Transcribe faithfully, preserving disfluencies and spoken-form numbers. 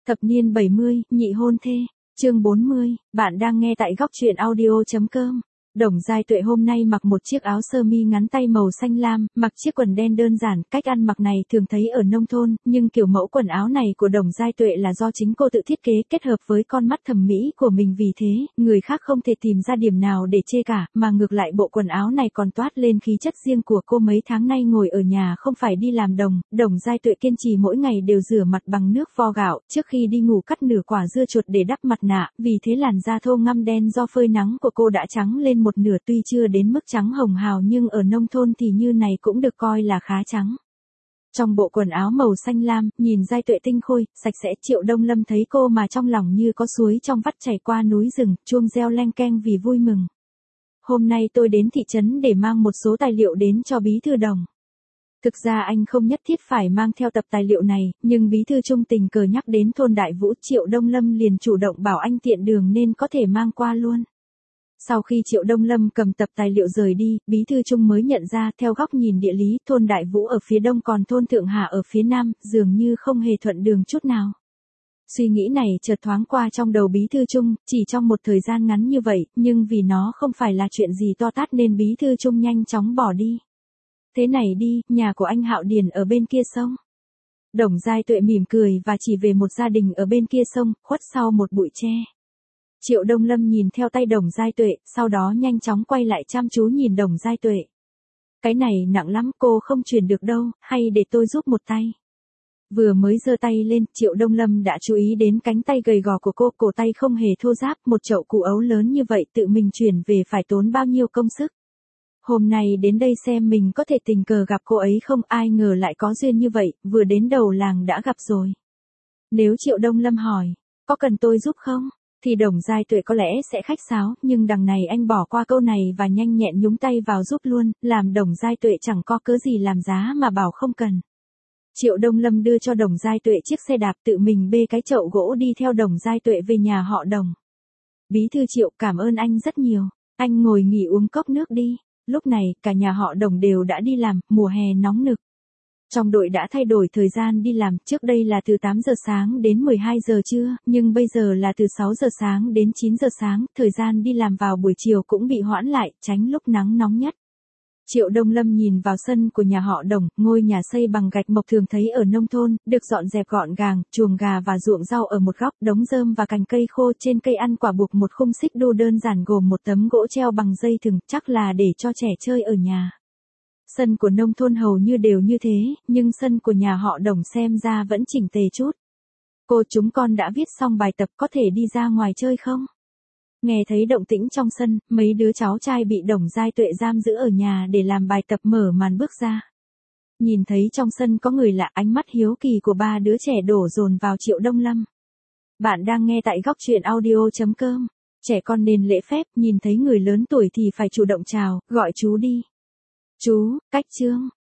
Thập niên bảy mươi, nhị hôn thê, chương bốn mươi, bạn đang nghe tại góc truyện audio.com. Đồng Giai Tuệ hôm nay mặc một chiếc áo sơ mi ngắn tay màu xanh lam, mặc chiếc quần đen đơn giản, cách ăn mặc này thường thấy ở nông thôn, nhưng kiểu mẫu quần áo này của Đồng Giai Tuệ là do chính cô tự thiết kế kết hợp với con mắt thẩm mỹ của mình, vì thế, người khác không thể tìm ra điểm nào để chê cả, mà ngược lại bộ quần áo này còn toát lên khí chất riêng của cô. Mấy tháng nay ngồi ở nhà không phải đi làm đồng, Đồng Giai Tuệ kiên trì mỗi ngày đều rửa mặt bằng nước vo gạo, trước khi đi ngủ cắt nửa quả dưa chuột để đắp mặt nạ, vì thế làn da thô ngăm đen do phơi nắng của cô đã trắng lên một nửa, tuy chưa đến mức trắng hồng hào nhưng ở nông thôn thì như này cũng được coi là khá trắng. Trong bộ quần áo màu xanh lam, nhìn Giai Tuệ tinh khôi, sạch sẽ, Triệu Đông Lâm thấy cô mà trong lòng như có suối trong vắt chảy qua núi rừng, chuông reo leng keng vì vui mừng. Hôm nay tôi đến thị trấn để mang một số tài liệu đến cho bí thư Đồng. Thực ra anh không nhất thiết phải mang theo tập tài liệu này, nhưng bí thư Trung tình cờ nhắc đến thôn Đại Vũ, Triệu Đông Lâm liền chủ động bảo anh tiện đường nên có thể mang qua luôn. Sau khi Triệu Đông Lâm cầm tập tài liệu rời đi, bí thư Trung mới nhận ra, theo góc nhìn địa lý, thôn Đại Vũ ở phía đông còn thôn Thượng Hà ở phía nam, dường như không hề thuận đường chút nào. Suy nghĩ này chợt thoáng qua trong đầu bí thư Trung, chỉ trong một thời gian ngắn như vậy, nhưng vì nó không phải là chuyện gì to tát nên bí thư Trung nhanh chóng bỏ đi. Thế này đi, nhà của anh Hạo Điền ở bên kia sông. Đồng Giai Tuệ mỉm cười và chỉ về một gia đình ở bên kia sông, khuất sau một bụi tre. Triệu Đông Lâm nhìn theo tay Đồng Giai Tuệ, sau đó nhanh chóng quay lại chăm chú nhìn Đồng Giai Tuệ. Cái này nặng lắm, cô không chuyển được đâu, hay để tôi giúp một tay. Vừa mới giơ tay lên, Triệu Đông Lâm đã chú ý đến cánh tay gầy gò của cô, cổ tay không hề thô ráp, một chậu củ ấu lớn như vậy tự mình chuyển về phải tốn bao nhiêu công sức. Hôm nay đến đây xem mình có thể tình cờ gặp cô ấy không, ai ngờ lại có duyên như vậy, vừa đến đầu làng đã gặp rồi. Nếu Triệu Đông Lâm hỏi, có cần tôi giúp không? Thì Đồng Giai Tuệ có lẽ sẽ khách sáo, nhưng đằng này anh bỏ qua câu này và nhanh nhẹn nhúng tay vào giúp luôn, làm Đồng Giai Tuệ chẳng có cớ gì làm giá mà bảo không cần. Triệu Đông Lâm đưa cho Đồng Giai Tuệ chiếc xe đạp, tự mình bê cái chậu gỗ đi theo Đồng Giai Tuệ về nhà họ Đồng. Bí thư Triệu, cảm ơn anh rất nhiều, anh ngồi nghỉ uống cốc nước đi. Lúc này, cả nhà họ Đồng đều đã đi làm, mùa hè nóng nực. Trong đội đã thay đổi thời gian đi làm, trước đây là từ tám giờ sáng đến mười hai giờ trưa, nhưng bây giờ là từ sáu giờ sáng đến chín giờ sáng, thời gian đi làm vào buổi chiều cũng bị hoãn lại, tránh lúc nắng nóng nhất. Triệu Đông Lâm nhìn vào sân của nhà họ Đồng, ngôi nhà xây bằng gạch mộc thường thấy ở nông thôn, được dọn dẹp gọn gàng, chuồng gà và ruộng rau ở một góc, đống rơm và cành cây khô, trên cây ăn quả buộc một khung xích đu đơn giản gồm một tấm gỗ treo bằng dây thừng, chắc là để cho trẻ chơi ở nhà. Sân của nông thôn hầu như đều như thế, nhưng sân của nhà họ Đồng xem ra vẫn chỉnh tề chút. Cô, chúng con đã viết xong bài tập, có thể đi ra ngoài chơi không? Nghe thấy động tĩnh trong sân, mấy đứa cháu trai bị Đồng Giai Tuệ giam giữ ở nhà để làm bài tập mở màn bước ra. Nhìn thấy trong sân có người lạ, ánh mắt hiếu kỳ của ba đứa trẻ đổ dồn vào Triệu Đông Lâm. Bạn đang nghe tại góc truyện audio.com. Trẻ con nên lễ phép, nhìn thấy người lớn tuổi thì phải chủ động chào, gọi chú đi. Chú, cách Trương.